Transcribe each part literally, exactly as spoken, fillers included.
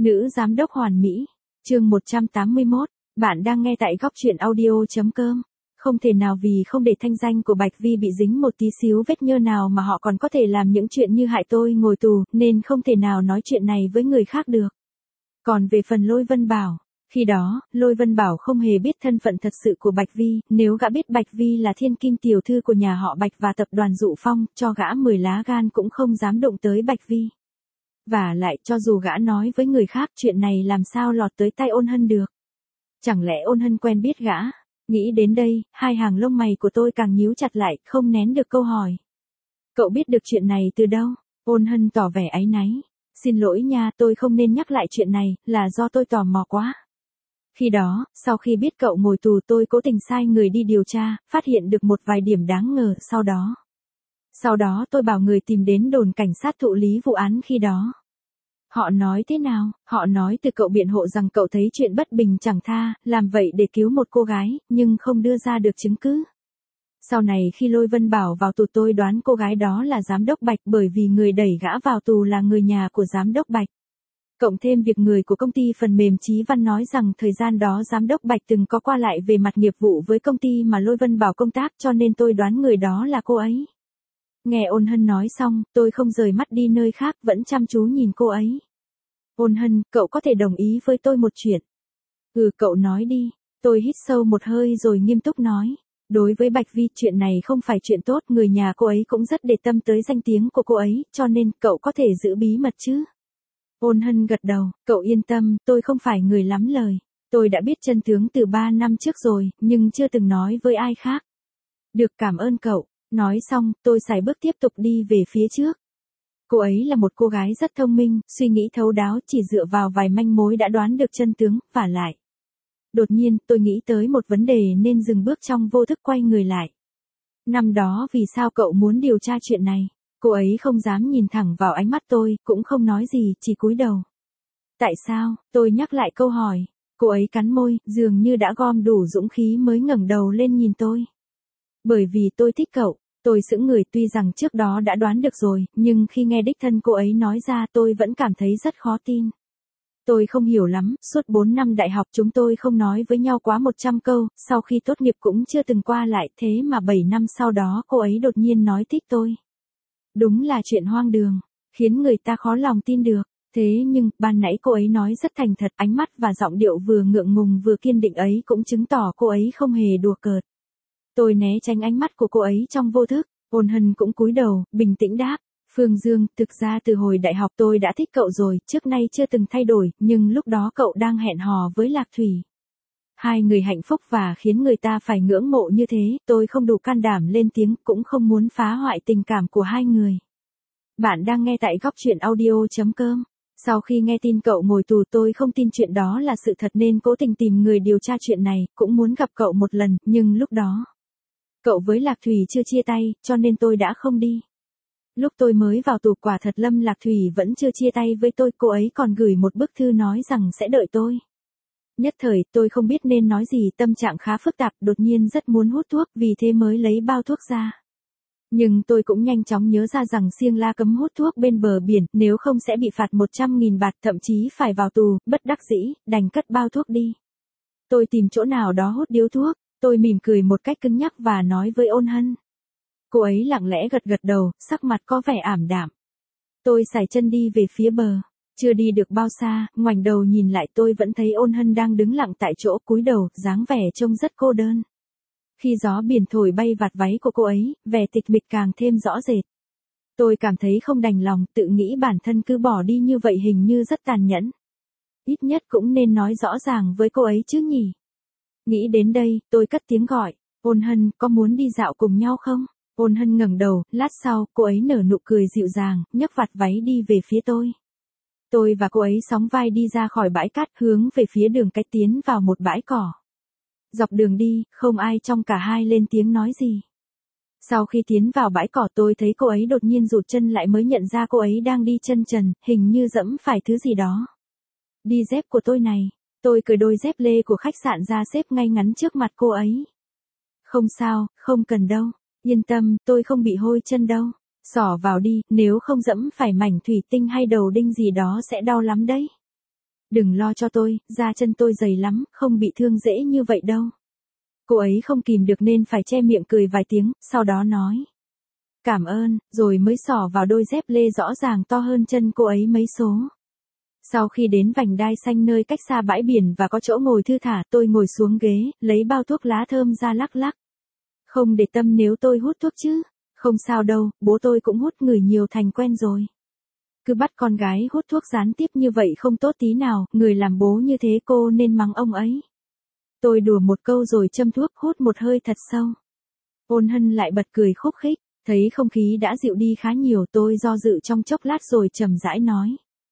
Nữ giám đốc hoàn mỹ. Chương một trăm tám mươi mốt. Bạn đang nghe tại góc truyện audio.com. Không thể nào vì không để thanh danh của Bạch Vi bị dính một tí xíu vết nhơ nào mà họ còn có thể làm những chuyện như hại tôi ngồi tù, nên không thể nào nói chuyện này với người khác được. Còn về phần Lôi Vân Bảo, khi đó, Lôi Vân Bảo không hề biết thân phận thật sự của Bạch Vi, nếu gã biết Bạch Vi là thiên kim tiểu thư của nhà họ Bạch và tập đoàn Dụ Phong, cho gã mười lá gan cũng không dám động tới Bạch Vi. Và lại cho dù gã nói với người khác chuyện này làm sao lọt tới tai Ôn Hân được. Chẳng lẽ Ôn Hân quen biết gã? Nghĩ đến đây, hai hàng lông mày của tôi càng nhíu chặt lại, không nén được câu hỏi. Cậu biết được chuyện này từ đâu? Ôn Hân tỏ vẻ áy náy. Xin lỗi nha, tôi không nên nhắc lại chuyện này, là do tôi tò mò quá. Khi đó, sau khi biết cậu ngồi tù tôi cố tình sai người đi điều tra, phát hiện được một vài điểm đáng ngờ sau đó. Sau đó tôi bảo người tìm đến đồn cảnh sát thụ lý vụ án khi đó. Họ nói thế nào? Họ nói từ cậu biện hộ rằng cậu thấy chuyện bất bình chẳng tha, làm vậy để cứu một cô gái, nhưng không đưa ra được chứng cứ. Sau này khi Lôi Vân Bảo vào tù tôi đoán cô gái đó là giám đốc Bạch bởi vì người đẩy gã vào tù là người nhà của giám đốc Bạch. Cộng thêm việc người của công ty phần mềm Chí Văn nói rằng thời gian đó giám đốc Bạch từng có qua lại về mặt nghiệp vụ với công ty mà Lôi Vân Bảo công tác cho nên tôi đoán người đó là cô ấy. Nghe Ôn Hân nói xong, tôi không rời mắt đi nơi khác vẫn chăm chú nhìn cô ấy. Ôn Hân, cậu có thể đồng ý với tôi một chuyện. Ừ, cậu nói đi. Tôi hít sâu một hơi rồi nghiêm túc nói. Đối với Bạch Vi chuyện này không phải chuyện tốt, người nhà cô ấy cũng rất để tâm tới danh tiếng của cô ấy, cho nên cậu có thể giữ bí mật chứ. Ôn Hân gật đầu, cậu yên tâm, tôi không phải người lắm lời. Tôi đã biết chân tướng từ ba năm trước rồi, nhưng chưa từng nói với ai khác. Được, cảm ơn cậu. Nói xong, tôi sải bước tiếp tục đi về phía trước. Cô ấy là một cô gái rất thông minh, suy nghĩ thấu đáo, chỉ dựa vào vài manh mối đã đoán được chân tướng, và lại. Đột nhiên, tôi nghĩ tới một vấn đề nên dừng bước trong vô thức quay người lại. Năm đó vì sao cậu muốn điều tra chuyện này? Cô ấy không dám nhìn thẳng vào ánh mắt tôi, cũng không nói gì, chỉ cúi đầu. Tại sao? Tôi nhắc lại câu hỏi. Cô ấy cắn môi, dường như đã gom đủ dũng khí mới ngẩng đầu lên nhìn tôi. Bởi vì tôi thích cậu. Tôi sững người, tuy rằng trước đó đã đoán được rồi, nhưng khi nghe đích thân cô ấy nói ra tôi vẫn cảm thấy rất khó tin. Tôi không hiểu lắm, suốt bốn năm đại học chúng tôi không nói với nhau quá một trăm câu, sau khi tốt nghiệp cũng chưa từng qua lại, thế mà bảy năm sau đó cô ấy đột nhiên nói thích tôi. Đúng là chuyện hoang đường, khiến người ta khó lòng tin được. Thế nhưng, ban nãy cô ấy nói rất thành thật, ánh mắt và giọng điệu vừa ngượng ngùng vừa kiên định ấy cũng chứng tỏ cô ấy không hề đùa cợt. Tôi né tránh ánh mắt của cô ấy trong vô thức, Ôn Hân cũng cúi đầu, bình tĩnh đáp. Phương Dương, thực ra từ hồi đại học tôi đã thích cậu rồi, trước nay chưa từng thay đổi, nhưng lúc đó cậu đang hẹn hò với Lạc Thủy. Hai người hạnh phúc và khiến người ta phải ngưỡng mộ như thế, tôi không đủ can đảm lên tiếng, cũng không muốn phá hoại tình cảm của hai người. Bạn đang nghe tại góc truyện audio.com. Sau khi nghe tin cậu ngồi tù tôi không tin chuyện đó là sự thật nên cố tình tìm người điều tra chuyện này, cũng muốn gặp cậu một lần, nhưng lúc đó cậu với Lạc Thủy chưa chia tay, cho nên tôi đã không đi. Lúc tôi mới vào tù quả thật Lâm Lạc Thủy vẫn chưa chia tay với tôi, cô ấy còn gửi một bức thư nói rằng sẽ đợi tôi. Nhất thời tôi không biết nên nói gì, tâm trạng khá phức tạp, đột nhiên rất muốn hút thuốc, vì thế mới lấy bao thuốc ra. Nhưng tôi cũng nhanh chóng nhớ ra rằng Siêng La cấm hút thuốc bên bờ biển, nếu không sẽ bị phạt một trăm nghìn bạt, thậm chí phải vào tù, bất đắc dĩ, đành cất bao thuốc đi. Tôi tìm chỗ nào đó hút điếu thuốc. Tôi mỉm cười một cách cứng nhắc và nói với Ôn Hân. Cô ấy lặng lẽ gật gật đầu, sắc mặt có vẻ ảm đạm. Tôi sải chân đi về phía bờ. Chưa đi được bao xa, ngoảnh đầu nhìn lại tôi vẫn thấy Ôn Hân đang đứng lặng tại chỗ, cúi đầu, dáng vẻ trông rất cô đơn. Khi gió biển thổi bay vạt váy của cô ấy, vẻ tịch mịch càng thêm rõ rệt. Tôi cảm thấy không đành lòng, tự nghĩ bản thân cứ bỏ đi như vậy hình như rất tàn nhẫn. Ít nhất cũng nên nói rõ ràng với cô ấy chứ nhỉ. Nghĩ đến đây, tôi cất tiếng gọi. Ôn Hân, có muốn đi dạo cùng nhau không? Ôn Hân ngẩng đầu, lát sau, cô ấy nở nụ cười dịu dàng, nhấc vạt váy đi về phía tôi. Tôi và cô ấy sóng vai đi ra khỏi bãi cát, hướng về phía đường cách tiến vào một bãi cỏ. Dọc đường đi, không ai trong cả hai lên tiếng nói gì. Sau khi tiến vào bãi cỏ tôi thấy cô ấy đột nhiên rụt chân lại mới nhận ra cô ấy đang đi chân trần, hình như dẫm phải thứ gì đó. Đi dép của tôi này. Tôi cởi đôi dép lê của khách sạn ra xếp ngay ngắn trước mặt cô ấy. Không sao, không cần đâu. Yên tâm, tôi không bị hôi chân đâu. Xỏ vào đi, nếu không dẫm phải mảnh thủy tinh hay đầu đinh gì đó sẽ đau lắm đấy. Đừng lo cho tôi, da chân tôi dày lắm, không bị thương dễ như vậy đâu. Cô ấy không kìm được nên phải che miệng cười vài tiếng, sau đó nói. Cảm ơn, rồi mới xỏ vào đôi dép lê rõ ràng to hơn chân cô ấy mấy số. Sau khi đến vành đai xanh nơi cách xa bãi biển và có chỗ ngồi thư thả, tôi ngồi xuống ghế, lấy bao thuốc lá thơm ra lắc lắc. Không để tâm nếu tôi hút thuốc chứ. Không sao đâu, bố tôi cũng hút, ngửi nhiều thành quen rồi. Cứ bắt con gái hút thuốc gián tiếp như vậy không tốt tí nào, người làm bố như thế cô nên mắng ông ấy. Tôi đùa một câu rồi châm thuốc, hút một hơi thật sâu. Ôn Hân lại bật cười khúc khích, thấy không khí đã dịu đi khá nhiều, tôi do dự trong chốc lát rồi chậm rãi nói.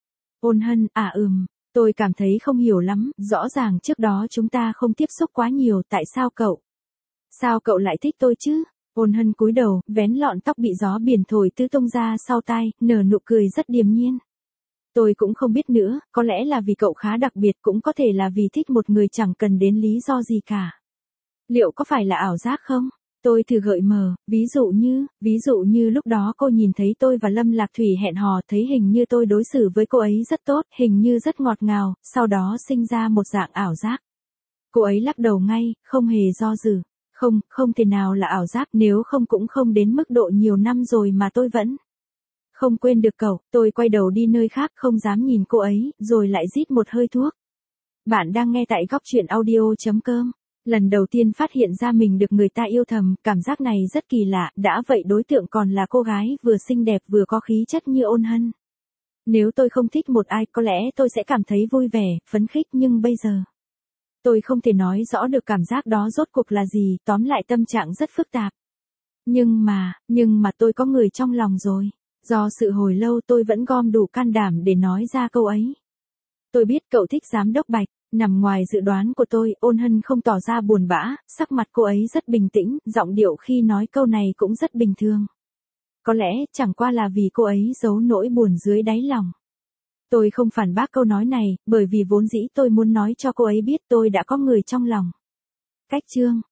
Ôn Hân, à ừm, tôi cảm thấy không hiểu lắm, rõ ràng trước đó chúng ta không tiếp xúc quá nhiều, tại sao cậu? Sao cậu lại thích tôi chứ? Ôn Hân cúi đầu, vén lọn tóc bị gió biển thổi tứ tung ra sau tai, nở nụ cười rất điềm nhiên. Tôi cũng không biết nữa, có lẽ là vì cậu khá đặc biệt, cũng có thể là vì thích một người chẳng cần đến lý do gì cả. Liệu có phải là ảo giác không? Tôi thử gợi mờ, ví dụ như, ví dụ như lúc đó cô nhìn thấy tôi và Lâm Lạc Thủy hẹn hò, thấy hình như tôi đối xử với cô ấy rất tốt, hình như rất ngọt ngào, sau đó sinh ra một dạng ảo giác. Cô ấy lắc đầu ngay, không hề do dự. Không, không thể nào là ảo giác, nếu không cũng không đến mức độ nhiều năm rồi mà tôi vẫn không quên được cậu. Tôi quay đầu đi nơi khác, không dám nhìn cô ấy, rồi lại rít một hơi thuốc. Bạn đang nghe tại góc truyện audio.com. Lần đầu tiên phát hiện ra mình được người ta yêu thầm, cảm giác này rất kỳ lạ, đã vậy đối tượng còn là cô gái vừa xinh đẹp vừa có khí chất như Ôn Hân. Nếu tôi không thích một ai, có lẽ tôi sẽ cảm thấy vui vẻ, phấn khích, nhưng bây giờ tôi không thể nói rõ được cảm giác đó rốt cuộc là gì, tóm lại tâm trạng rất phức tạp. Nhưng mà, nhưng mà tôi có người trong lòng rồi. Do sự hồi lâu tôi vẫn gom đủ can đảm để nói ra câu ấy. Tôi biết cậu thích giám đốc Bạch, nằm ngoài dự đoán của tôi. Ôn Hân không tỏ ra buồn bã, sắc mặt cô ấy rất bình tĩnh, giọng điệu khi nói câu này cũng rất bình thường. Có lẽ chẳng qua là vì cô ấy giấu nỗi buồn dưới đáy lòng. Tôi không phản bác câu nói này, bởi vì vốn dĩ tôi muốn nói cho cô ấy biết tôi đã có người trong lòng. Cách chương